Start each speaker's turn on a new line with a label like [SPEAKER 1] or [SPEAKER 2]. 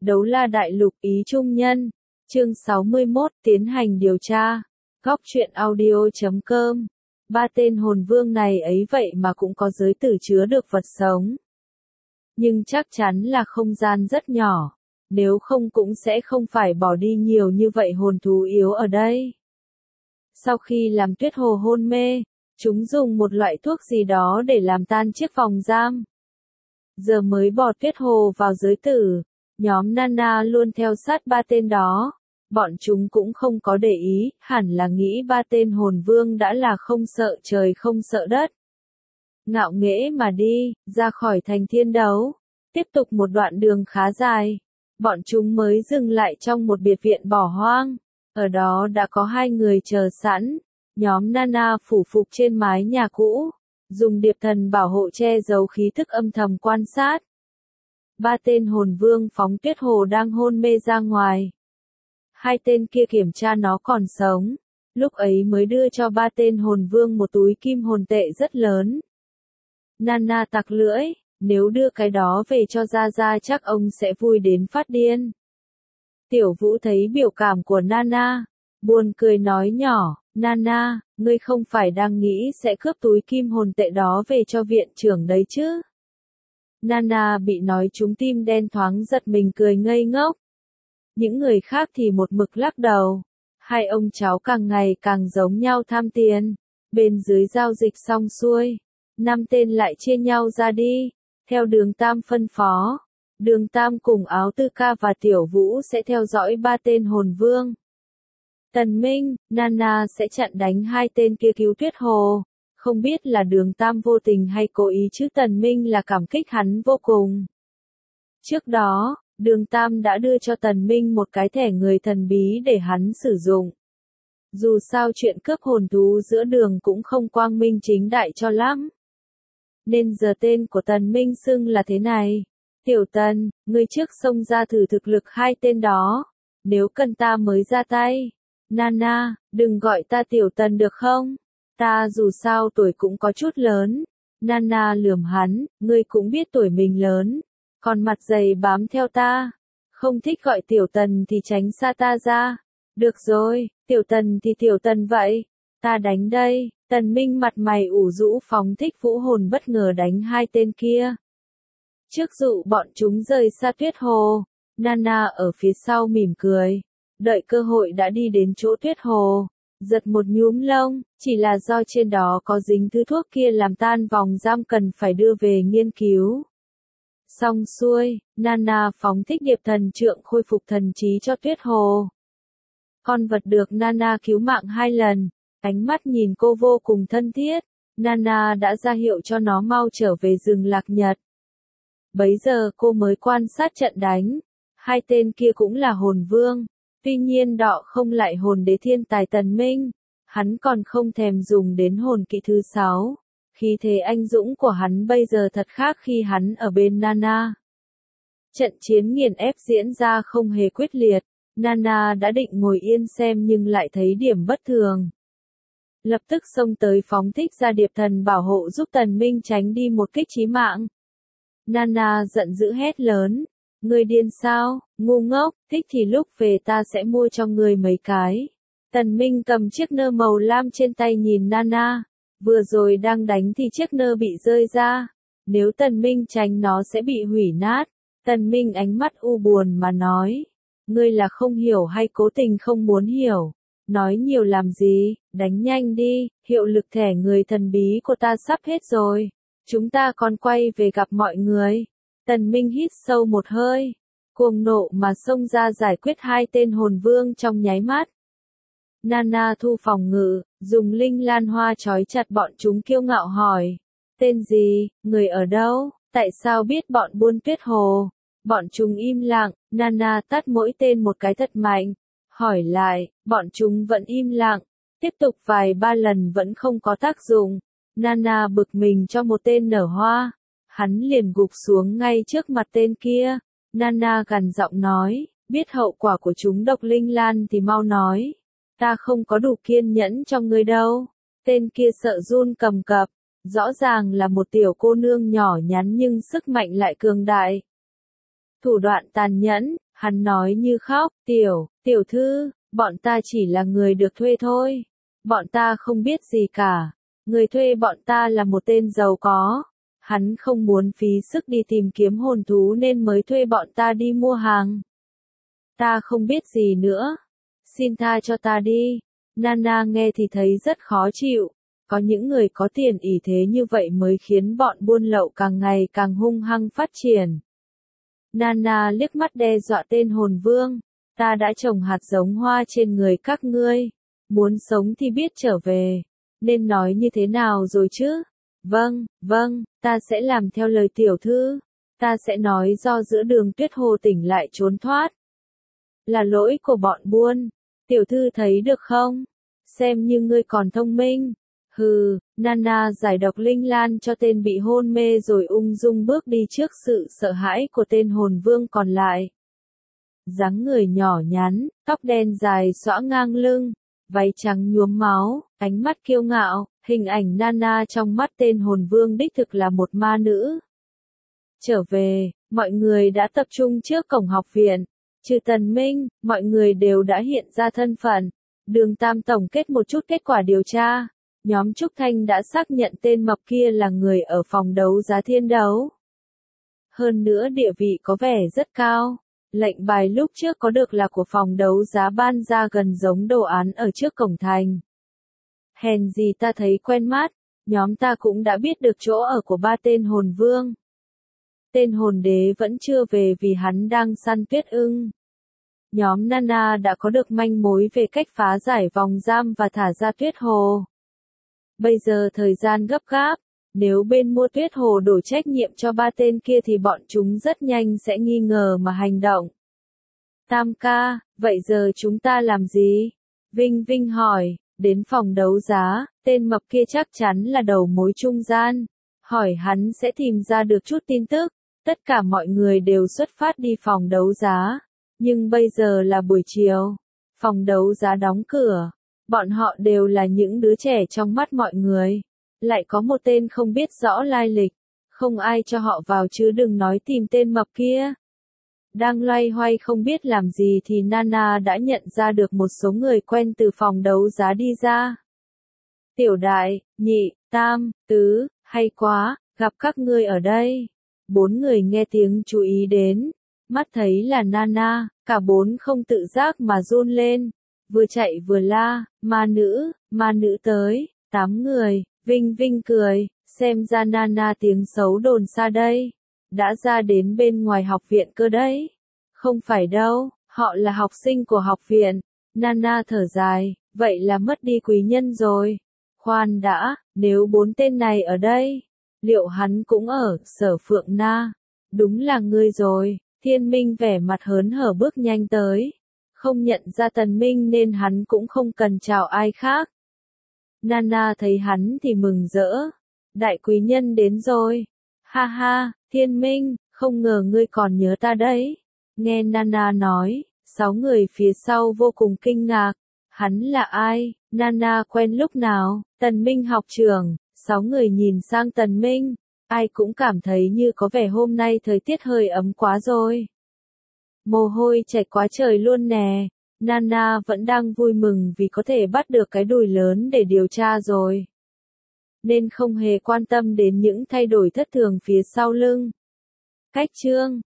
[SPEAKER 1] Đấu La Đại Lục ý trung nhân. Chương 61 tiến hành điều tra. Góc truyện audio.com. Ba tên hồn vương này ấy vậy mà cũng có giới tử chứa được vật sống. Nhưng chắc chắn là không gian rất nhỏ. Nếu không cũng sẽ không phải bỏ đi nhiều như vậy hồn thú yếu ở đây. Sau khi làm Tuyết Hồ hôn mê, chúng dùng một loại thuốc gì đó để làm tan chiếc vòng giam. Giờ mới bỏ Tuyết Hồ vào giới tử. Nhóm Nana luôn theo sát ba tên đó. Bọn chúng cũng không có để ý, hẳn là nghĩ ba tên hồn vương đã là không sợ trời không sợ đất. Ngạo nghễ mà đi, ra khỏi thành thiên đấu. Tiếp tục một đoạn đường khá dài. Bọn chúng mới dừng lại trong một biệt viện bỏ hoang. Ở đó đã có hai người chờ sẵn. Nhóm Nana phủ phục trên mái nhà cũ. Dùng điệp thần bảo hộ che giấu khí thức âm thầm quan sát. Ba tên hồn vương phóng Tuyết Hồ đang hôn mê ra ngoài. Hai tên kia kiểm tra nó còn sống. Lúc ấy mới đưa cho ba tên hồn vương một túi kim hồn tệ rất lớn. Nana tặc lưỡi, nếu đưa cái đó về cho Gia Gia chắc ông sẽ vui đến phát điên. Tiểu Vũ thấy biểu cảm của Nana, buồn cười nói nhỏ, Nana, ngươi không phải đang nghĩ sẽ cướp túi kim hồn tệ đó về cho viện trưởng đấy chứ? Nana bị nói trúng tim đen thoáng giật mình cười ngây ngốc. Những người khác thì một mực lắc đầu. Hai ông cháu càng ngày càng giống nhau tham tiền. Bên dưới giao dịch xong xuôi, 5 tên lại chia nhau ra đi. Theo Đường Tam phân phó, Đường Tam cùng Áo Tư Ca và Tiểu Vũ sẽ theo dõi ba tên hồn vương. Tần Minh, Nana sẽ chặn đánh hai tên kia cứu Tuyết Hồ. Không biết là Đường Tam vô tình hay cố ý chứ Tần Minh là cảm kích hắn vô cùng. Trước đó, Đường Tam đã đưa cho Tần Minh một cái thẻ người thần bí để hắn sử dụng. Dù sao chuyện cướp hồn thú giữa đường cũng không quang minh chính đại cho lắm. Nên giờ tên của Tần Minh xưng là thế này. Tiểu Tần, ngươi trước xông ra thử thực lực hai tên đó. Nếu cần ta mới ra tay. Nana, đừng gọi ta Tiểu Tần được không? Ta dù sao tuổi cũng có chút lớn. Nana lườm hắn, ngươi cũng biết tuổi mình lớn. Còn mặt dày bám theo ta. Không thích gọi Tiểu Tần thì tránh xa ta ra. Được rồi, Tiểu Tần thì Tiểu Tần vậy. Ta đánh đây. Tần Minh mặt mày ủ rũ phóng thích vũ hồn bất ngờ đánh hai tên kia. Trước dụ bọn chúng rời xa Tuyết Hồ. Nana ở phía sau mỉm cười. Đợi cơ hội đã đi đến chỗ Tuyết Hồ. Giật một nhúm lông, chỉ là do trên đó có dính thứ thuốc kia làm tan vòng giam cần phải đưa về nghiên cứu. Xong xuôi, Nana phóng thích điệp thần trượng khôi phục thần trí cho Tuyết Hồ. Con vật được Nana cứu mạng 2 lần, ánh mắt nhìn cô vô cùng thân thiết. Nana đã ra hiệu cho nó mau trở về rừng Lạc Nhật. Bấy giờ cô mới quan sát trận đánh. Hai tên kia cũng là hồn vương. Tuy nhiên đọ không lại hồn đế thiên tài Tần Minh. Hắn còn không thèm dùng đến hồn kỵ thứ 6. Khí thế anh dũng của hắn bây giờ thật khác khi hắn ở bên Nana. Trận chiến nghiền ép diễn ra không hề quyết liệt. Nana đã định ngồi yên xem nhưng lại thấy điểm bất thường. Lập tức xông tới phóng thích ra điệp thần bảo hộ giúp Tần Minh tránh đi một kích chí mạng. Nana giận dữ hét lớn. Ngươi điên sao, ngu ngốc, thích thì lúc về ta sẽ mua cho ngươi mấy cái. Tần Minh cầm chiếc nơ màu lam trên tay nhìn Nana. Vừa rồi đang đánh thì chiếc nơ bị rơi ra. Nếu Tần Minh tránh nó sẽ bị hủy nát. Tần Minh ánh mắt u buồn mà nói. Ngươi là không hiểu hay cố tình không muốn hiểu. Nói nhiều làm gì, đánh nhanh đi, hiệu lực thẻ người thần bí của ta sắp hết rồi. Chúng ta còn quay về gặp mọi người. Tần Minh hít sâu một hơi. Cuồng nộ mà xông ra giải quyết hai tên hồn vương trong nháy mắt. Nana thu phòng ngự, dùng linh lan hoa trói chặt bọn chúng kiêu ngạo hỏi. Tên gì, người ở đâu, tại sao biết bọn buôn Tuyết Hồ? Bọn chúng im lặng, Nana tát mỗi tên một cái thật mạnh. Hỏi lại, bọn chúng vẫn im lặng. Tiếp tục vài 3 lần vẫn không có tác dụng. Nana bực mình cho một tên nở hoa. Hắn liền gục xuống ngay trước mặt tên kia. Nana gằn giọng nói, biết hậu quả của chúng độc linh lan thì mau nói. Ta không có đủ kiên nhẫn cho ngươi đâu. Tên kia sợ run cầm cập. Rõ ràng là một tiểu cô nương nhỏ nhắn nhưng sức mạnh lại cường đại. Thủ đoạn tàn nhẫn, Hắn nói như khóc, tiểu thư, bọn ta chỉ là người được thuê thôi. Bọn ta không biết gì cả. Người thuê bọn ta là một tên giàu có. Hắn không muốn phí sức đi tìm kiếm hồn thú nên mới thuê bọn ta đi mua hàng. Ta không biết gì nữa. Xin tha cho ta đi. Nana nghe thì thấy rất khó chịu. Có những người có tiền ỷ thế như vậy mới khiến bọn buôn lậu càng ngày càng hung hăng phát triển. Nana liếc mắt đe dọa tên hồn vương. Ta đã trồng hạt giống hoa trên người các ngươi. Muốn sống thì biết trở về. Nên nói như thế nào rồi chứ? Vâng, ta sẽ làm theo lời tiểu thư. Ta sẽ nói do giữa đường Tuyết Hồ tỉnh lại trốn thoát. Là lỗi của bọn buôn. Tiểu thư thấy được không? Xem như ngươi còn thông minh. Hừ, Nana giải độc linh lan cho tên bị hôn mê rồi ung dung bước đi trước sự sợ hãi của tên hồn vương còn lại. Dáng người nhỏ nhắn, tóc đen dài xõa ngang lưng, váy trắng nhuốm máu, ánh mắt kiêu ngạo, hình ảnh Nana trong mắt tên hồn vương đích thực là một ma nữ. Trở về, mọi người đã tập trung trước cổng học viện. Trừ Tần Minh, mọi người đều đã hiện ra thân phận. Đường Tam tổng kết một chút kết quả điều tra. Nhóm Trúc Thanh đã xác nhận tên mập kia là người ở phòng đấu giá thiên đấu. Hơn nữa địa vị có vẻ rất cao. Lệnh bài lúc trước có được là của phòng đấu giá ban ra gần giống đồ án ở trước cổng thành. Hèn gì ta thấy quen mắt, nhóm ta cũng đã biết được chỗ ở của ba tên hồn vương. Tên hồn đế vẫn chưa về vì hắn đang săn tuyết ưng. Nhóm Nana đã có được manh mối về cách phá giải vòng giam và thả ra Tuyết Hồ. Bây giờ thời gian gấp gáp, nếu bên mua Tuyết Hồ đổ trách nhiệm cho ba tên kia thì bọn chúng rất nhanh sẽ nghi ngờ mà hành động. Tam ca, vậy giờ chúng ta làm gì? Vinh Vinh hỏi, đến phòng đấu giá, tên mập kia chắc chắn là đầu mối trung gian. Hỏi hắn sẽ tìm ra được chút tin tức. Tất cả mọi người đều xuất phát đi phòng đấu giá. Nhưng bây giờ là buổi chiều. Phòng đấu giá đóng cửa. Bọn họ đều là những đứa trẻ trong mắt mọi người. Lại có một tên không biết rõ lai lịch. Không ai cho họ vào chứ đừng nói tìm tên mập kia. Đang loay hoay không biết làm gì thì Nana đã nhận ra được một số người quen từ phòng đấu giá đi ra. Tiểu đại, nhị, tam, tứ, hay quá, gặp các ngươi ở đây. 4 người nghe tiếng chú ý đến. Mắt thấy là Nana, cả 4 không tự giác mà run lên. Vừa chạy vừa la, ma nữ tới, 8 người, Vinh Vinh cười, xem ra Nana tiếng xấu đồn xa đây. Đã ra đến bên ngoài học viện cơ đấy. Không phải đâu, họ là học sinh của học viện. Nana thở dài, vậy là mất đi quý nhân rồi. Khoan đã, nếu 4 tên này ở đây, liệu hắn cũng ở Sở Phượng Na? Đúng là ngươi rồi. Thiên Minh vẻ mặt hớn hở bước nhanh tới. Không nhận ra Tần Minh nên hắn cũng không cần chào ai khác. Nana thấy hắn thì mừng rỡ. Đại quý nhân đến rồi. Ha ha, Thiên Minh, không ngờ ngươi còn nhớ ta đấy. Nghe Nana nói, 6 người phía sau vô cùng kinh ngạc. Hắn là ai? Nana quen lúc nào? Tần Minh học trưởng. 6 người nhìn sang Tần Minh. Ai cũng cảm thấy như có vẻ hôm nay thời tiết hơi ấm quá rồi. Mồ hôi chảy quá trời luôn nè. Nana vẫn đang vui mừng vì có thể bắt được cái đùi lớn để điều tra rồi. Nên không hề quan tâm đến những thay đổi thất thường phía sau lưng. Cách chương